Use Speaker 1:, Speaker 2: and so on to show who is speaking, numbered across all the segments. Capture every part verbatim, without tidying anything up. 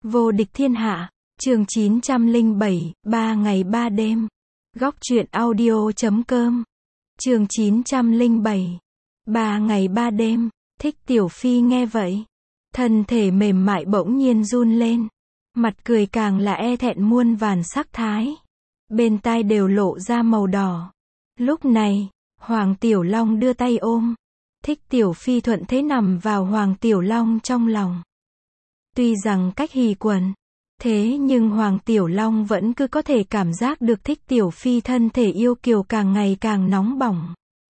Speaker 1: Vô địch thiên hạ, chương chín trăm lẻ bảy, ba ngày ba đêm. Góc truyện audio chấm com. Chương chín trăm lẻ bảy, ba ngày ba đêm. Thích Tiểu Phi nghe vậy, thân thể mềm mại bỗng nhiên run lên, mặt cười càng là e thẹn muôn vàn sắc thái, bên tai đều lộ ra màu đỏ. Lúc này, Hoàng Tiểu Long đưa tay ôm, Thích Tiểu Phi thuận thế nằm vào Hoàng Tiểu Long trong lòng. Tuy rằng cách hì quần, thế nhưng Hoàng Tiểu Long vẫn cứ có thể cảm giác được Thích Tiểu Phi thân thể yêu kiều càng ngày càng nóng bỏng.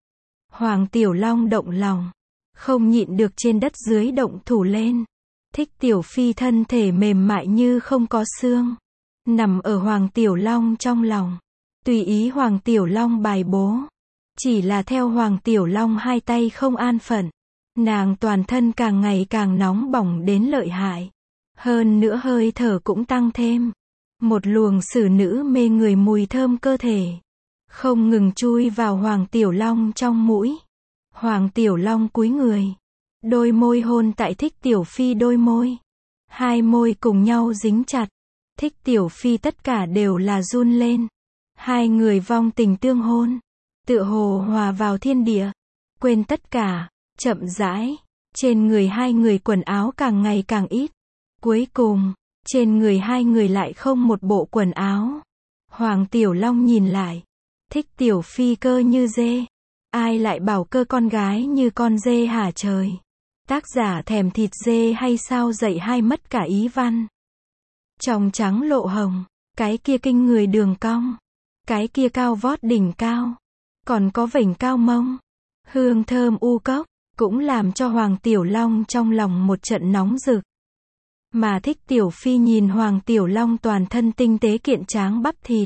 Speaker 1: Hoàng Tiểu Long động lòng, không nhịn được trên đất dưới động thủ lên. Thích Tiểu Phi thân thể mềm mại như không có xương, nằm ở Hoàng Tiểu Long trong lòng, tùy ý Hoàng Tiểu Long bài bố. Chỉ là theo Hoàng Tiểu Long hai tay không an phận, nàng toàn thân càng ngày càng nóng bỏng đến lợi hại. Hơn nữa hơi thở cũng tăng thêm. Một luồng xử nữ mê người mùi thơm cơ thể, không ngừng chui vào Hoàng Tiểu Long trong mũi. Hoàng Tiểu Long cúi người, đôi môi hôn tại Thích Tiểu Phi đôi môi. Hai môi cùng nhau dính chặt. Thích Tiểu Phi tất cả đều là run lên. Hai người vong tình tương hôn, tựa hồ hòa vào thiên địa, quên tất cả, chậm rãi. Trên người hai người quần áo càng ngày càng ít. Cuối cùng, trên người hai người lại không một bộ quần áo. Hoàng Tiểu Long nhìn lại, Thích Tiểu Phi cơ như dê. Ai lại bảo cơ con gái như con dê hả trời? Tác giả thèm thịt dê hay sao dạy hai mất cả ý văn. Trong trắng lộ hồng, cái kia kinh người đường cong, cái kia cao vót đỉnh cao, còn có vểnh cao mông, hương thơm u cốc, cũng làm cho Hoàng Tiểu Long trong lòng một trận nóng rực. Mà Thích Tiểu Phi nhìn Hoàng Tiểu Long toàn thân tinh tế kiện tráng bắp thịt,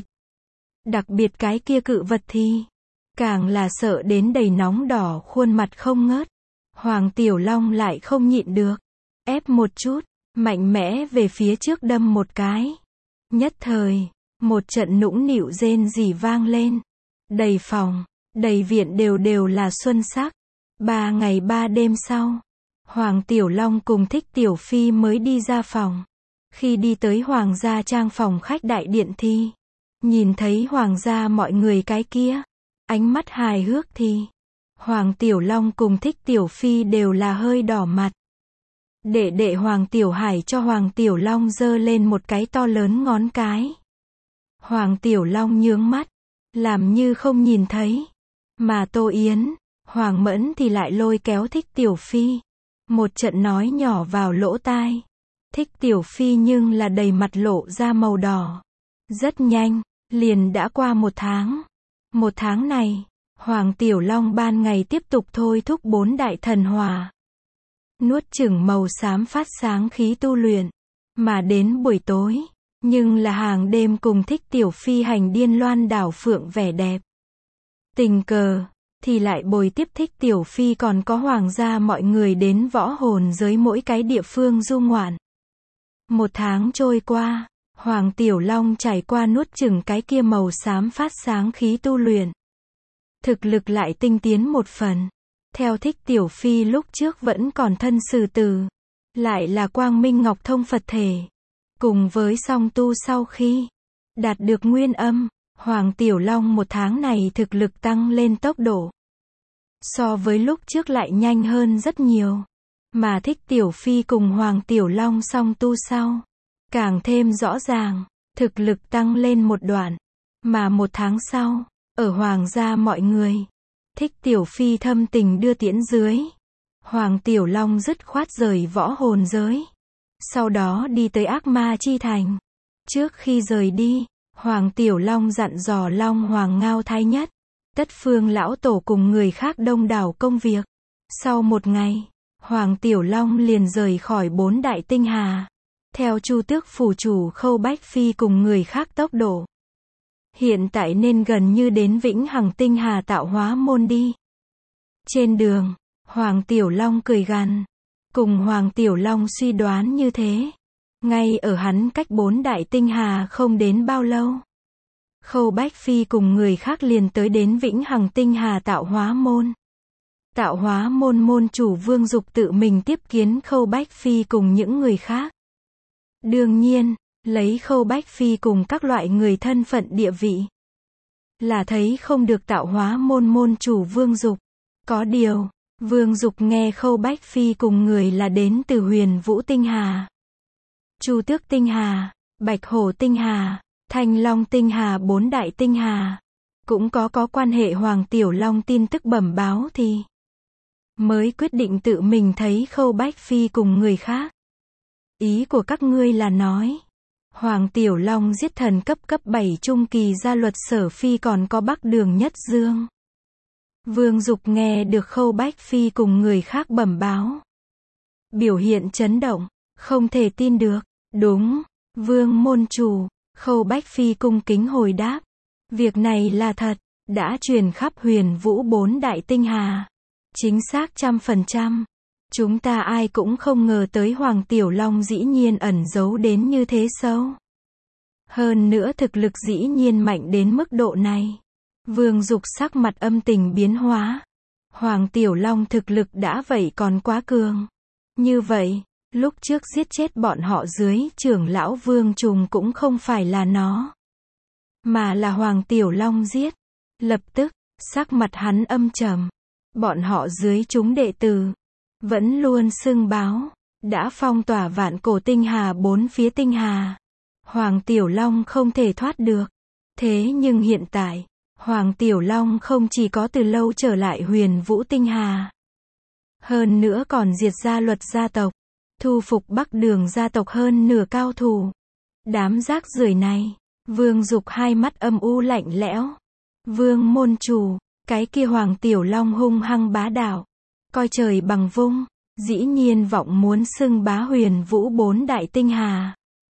Speaker 1: đặc biệt cái kia cự vật thì càng là sợ đến đầy nóng đỏ khuôn mặt không ngớt. Hoàng Tiểu Long lại không nhịn được, ép một chút, mạnh mẽ về phía trước đâm một cái. Nhất thời, một trận nũng nịu rên rỉ vang lên. Đầy phòng, đầy viện đều đều là xuân sắc. Ba ngày ba đêm sau, Hoàng Tiểu Long cùng Thích Tiểu Phi mới đi ra phòng. Khi đi tới Hoàng gia trang phòng khách đại điện thì nhìn thấy Hoàng gia mọi người cái kia, ánh mắt hài hước thì Hoàng Tiểu Long cùng Thích Tiểu Phi đều là hơi đỏ mặt. Đệ đệ Hoàng Tiểu Hải cho Hoàng Tiểu Long giơ lên một cái to lớn ngón cái. Hoàng Tiểu Long nhướng mắt, làm như không nhìn thấy. Mà Tô Yến, Hoàng Mẫn thì lại lôi kéo Thích Tiểu Phi, một trận nói nhỏ vào lỗ tai. Thích Tiểu Phi nhưng là đầy mặt lộ ra màu đỏ. Rất nhanh, liền đã qua một tháng. Một tháng này, Hoàng Tiểu Long ban ngày tiếp tục thôi thúc bốn đại thần hỏa, nuốt chửng màu xám phát sáng khí tu luyện. Mà đến buổi tối, nhưng là hàng đêm cùng Thích Tiểu Phi hành điên loan đảo phượng vẻ đẹp. Tình cờ, thì lại bồi tiếp Thích Tiểu Phi còn có Hoàng gia mọi người đến võ hồn giới mỗi cái địa phương du ngoạn. Một tháng trôi qua, Hoàng Tiểu Long trải qua nuốt chửng cái kia màu xám phát sáng khí tu luyện, thực lực lại tinh tiến một phần. Theo Thích Tiểu Phi lúc trước vẫn còn thân sử tử, lại là quang minh ngọc thông Phật thể, cùng với song tu sau khi đạt được nguyên âm, Hoàng Tiểu Long một tháng này thực lực tăng lên tốc độ so với lúc trước lại nhanh hơn rất nhiều. Mà Thích Tiểu Phi cùng Hoàng Tiểu Long song tu sau, càng thêm rõ ràng, thực lực tăng lên một đoạn. Mà một tháng sau, ở Hoàng gia mọi người, Thích Tiểu Phi thâm tình đưa tiễn dưới, Hoàng Tiểu Long dứt khoát rời võ hồn giới, sau đó đi tới ác ma chi thành. Trước khi rời đi, Hoàng Tiểu Long dặn dò Long Hoàng Ngao Thái Nhất, Tất Phương lão tổ cùng người khác đông đảo công việc. Sau một ngày, Hoàng Tiểu Long liền rời khỏi bốn đại tinh hà, theo Chu Tước phủ chủ Khâu Bách Phi cùng người khác tốc độ. Hiện tại nên gần như đến Vĩnh Hằng tinh hà tạo hóa môn đi. Trên đường, Hoàng Tiểu Long cười gằn. Cùng Hoàng Tiểu Long suy đoán như thế, ngay ở hắn cách bốn đại tinh hà không đến bao lâu, Khâu Bách Phi cùng người khác liền tới đến Vĩnh Hằng tinh hà tạo hóa môn. Tạo hóa môn môn chủ Vương Dục tự mình tiếp kiến Khâu Bách Phi cùng những người khác. Đương nhiên, lấy Khâu Bách Phi cùng các loại người thân phận địa vị, là thấy không được tạo hóa môn môn chủ Vương Dục. Có điều, Vương Dục nghe Khâu Bách Phi cùng người là đến từ Huyền Vũ Tinh Hà, Chu Tước Tinh Hà, Bạch Hổ Tinh Hà, Thanh Long Tinh Hà bốn đại tinh hà, cũng có có quan hệ Hoàng Tiểu Long tin tức bẩm báo thì mới quyết định tự mình thấy Khâu Bách Phi cùng người khác. Ý của các ngươi là nói, Hoàng Tiểu Long giết thần cấp cấp bảy trung kỳ gia luật Sở Phi còn có Bắc Đường Nhất Dương. Vương Dục nghe được Khâu Bách Phi cùng người khác bẩm báo, biểu hiện chấn động, không thể tin được. Đúng, Vương môn chủ. Khâu Bách Phi cung kính hồi đáp, việc này là thật, đã truyền khắp Huyền Vũ bốn đại tinh hà. Chính xác trăm phần trăm. Chúng ta ai cũng không ngờ tới Hoàng Tiểu Long dĩ nhiên ẩn giấu đến như thế sâu. Hơn nữa thực lực dĩ nhiên mạnh đến mức độ này. Vương Dục sắc mặt âm tình biến hóa. Hoàng Tiểu Long thực lực đã vậy còn quá cường. Như vậy, lúc trước giết chết bọn họ dưới trưởng lão Vương Trùng cũng không phải là nó, mà là Hoàng Tiểu Long giết. Lập tức, sắc mặt hắn âm trầm. Bọn họ dưới chúng đệ tử, vẫn luôn xưng báo, đã phong tỏa vạn cổ tinh hà bốn phía tinh hà. Hoàng Tiểu Long không thể thoát được. Thế nhưng hiện tại, Hoàng Tiểu Long không chỉ có từ lâu trở lại Huyền Vũ Tinh Hà, hơn nữa còn diệt gia luật gia tộc, thu phục Bắc Đường gia tộc hơn nửa cao thủ. Đám rác rưởi này, Vương Dục hai mắt âm u lạnh lẽo. Vương môn chủ, cái kia Hoàng Tiểu Long hung hăng bá đạo, coi trời bằng vung, dĩ nhiên vọng muốn xưng bá Huyền Vũ bốn đại tinh hà.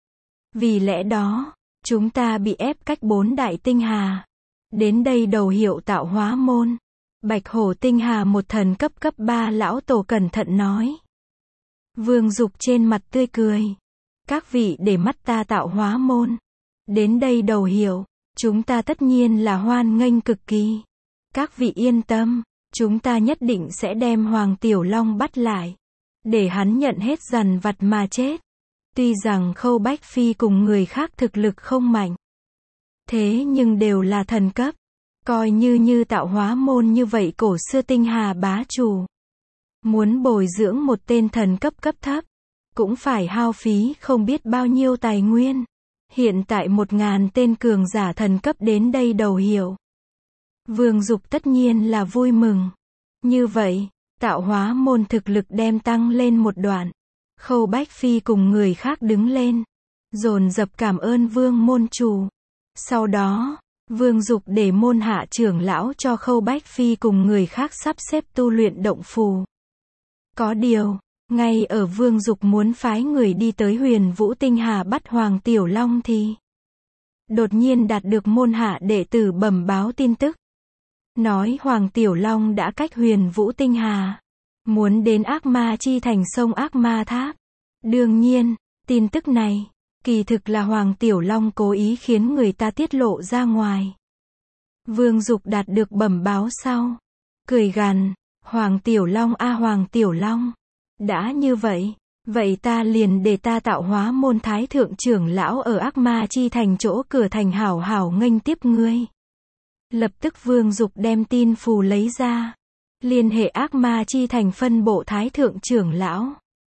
Speaker 1: Vì lẽ đó, chúng ta bị ép cách bốn đại tinh hà. Đến đây đầu hiệu tạo hóa môn. Bạch Hổ Tinh Hà một thần cấp cấp ba lão tổ cẩn thận nói. Vương Dục trên mặt tươi cười. Các vị để mắt ta tạo hóa môn. Đến đây đầu hiệu, chúng ta tất nhiên là hoan nghênh cực kỳ. Các vị yên tâm, chúng ta nhất định sẽ đem Hoàng Tiểu Long bắt lại, để hắn nhận hết dằn vặt mà chết. Tuy rằng Khâu Bách Phi cùng người khác thực lực không mạnh, thế nhưng đều là thần cấp. Coi như như tạo hóa môn như vậy cổ xưa tinh hà bá chủ, muốn bồi dưỡng một tên thần cấp cấp thấp, cũng phải hao phí không biết bao nhiêu tài nguyên. Hiện tại một ngàn tên cường giả thần cấp đến đây đầu hiệu. Vương Dục tất nhiên là vui mừng. Như vậy, tạo hóa môn thực lực đem tăng lên một đoạn. Khâu Bách Phi cùng người khác đứng lên, dồn dập cảm ơn Vương môn chủ. Sau đó, Vương Dục để môn hạ trưởng lão cho Khâu Bách Phi cùng người khác sắp xếp tu luyện động phù. Có điều, ngay ở Vương Dục muốn phái người đi tới Huyền Vũ Tinh Hà bắt Hoàng Tiểu Long thì đột nhiên đạt được môn hạ đệ tử bẩm báo tin tức, nói Hoàng Tiểu Long đã cách Huyền Vũ Tinh Hà, muốn đến Ác Ma Chi Thành sông Ác Ma Tháp. Đương nhiên, tin tức này kỳ thực là Hoàng Tiểu Long cố ý khiến người ta tiết lộ ra ngoài. Vương Dục đạt được bẩm báo sau, cười gằn, Hoàng Tiểu Long a Hoàng Tiểu Long, đã như vậy, vậy ta liền để ta tạo hóa môn thái thượng trưởng lão ở Ác Ma Chi Thành chỗ cửa thành hảo hảo nghênh tiếp ngươi. Lập tức Vương Dục đem tin phù lấy ra, liên hệ Ác Ma Chi Thành phân bộ thái thượng trưởng lão,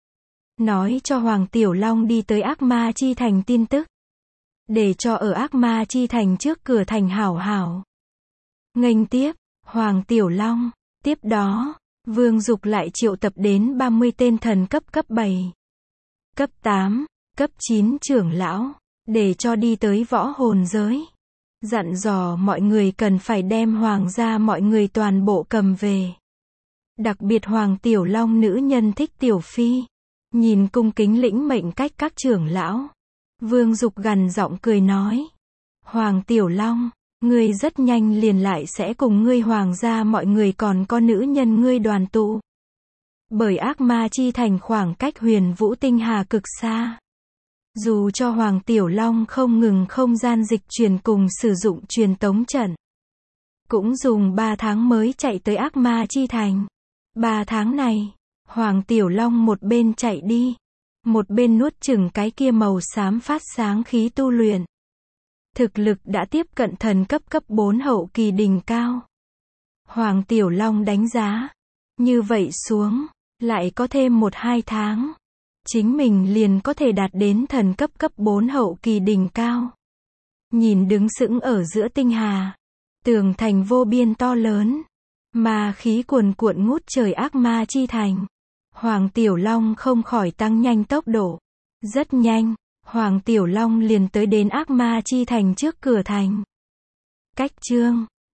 Speaker 1: nói cho Hoàng Tiểu Long đi tới Ác Ma Chi Thành tin tức, để cho ở Ác Ma Chi Thành trước cửa thành hảo hảo nghênh tiếp Hoàng Tiểu Long. Tiếp đó, Vương Dục lại triệu tập đến ba mươi tên thần cấp cấp bảy, cấp tám, cấp chín trưởng lão, để cho đi tới võ hồn giới. Dặn dò mọi người cần phải đem hoàng gia mọi người toàn bộ cầm về. Đặc biệt Hoàng Tiểu Long nữ nhân thích Tiểu Phi. Nhìn cung kính lĩnh mệnh cách các trưởng lão, Vương Dục gằn giọng cười nói. Hoàng Tiểu Long, ngươi rất nhanh liền lại sẽ cùng ngươi hoàng gia mọi người còn có nữ nhân ngươi đoàn tụ. Bởi Ác Ma Chi Thành khoảng cách Huyền Vũ Tinh Hà cực xa. Dù cho Hoàng Tiểu Long không ngừng không gian dịch truyền cùng sử dụng truyền tống trận, cũng dùng ba tháng mới chạy tới Ác Ma Chi Thành. ba tháng này, Hoàng Tiểu Long một bên chạy đi, một bên nuốt chửng cái kia màu xám phát sáng khí tu luyện. Thực lực đã tiếp cận thần cấp cấp bốn hậu kỳ đỉnh cao. Hoàng Tiểu Long đánh giá, như vậy xuống, lại có thêm một hai tháng, chính mình liền có thể đạt đến thần cấp cấp bốn hậu kỳ đỉnh cao. Nhìn đứng sững ở giữa tinh hà, tường thành vô biên to lớn, ma khí cuồn cuộn ngút trời ác ma chi thành. Hoàng Tiểu Long không khỏi tăng nhanh tốc độ. Rất nhanh, Hoàng Tiểu Long liền tới đến ác ma chi thành trước cửa thành. Cách chương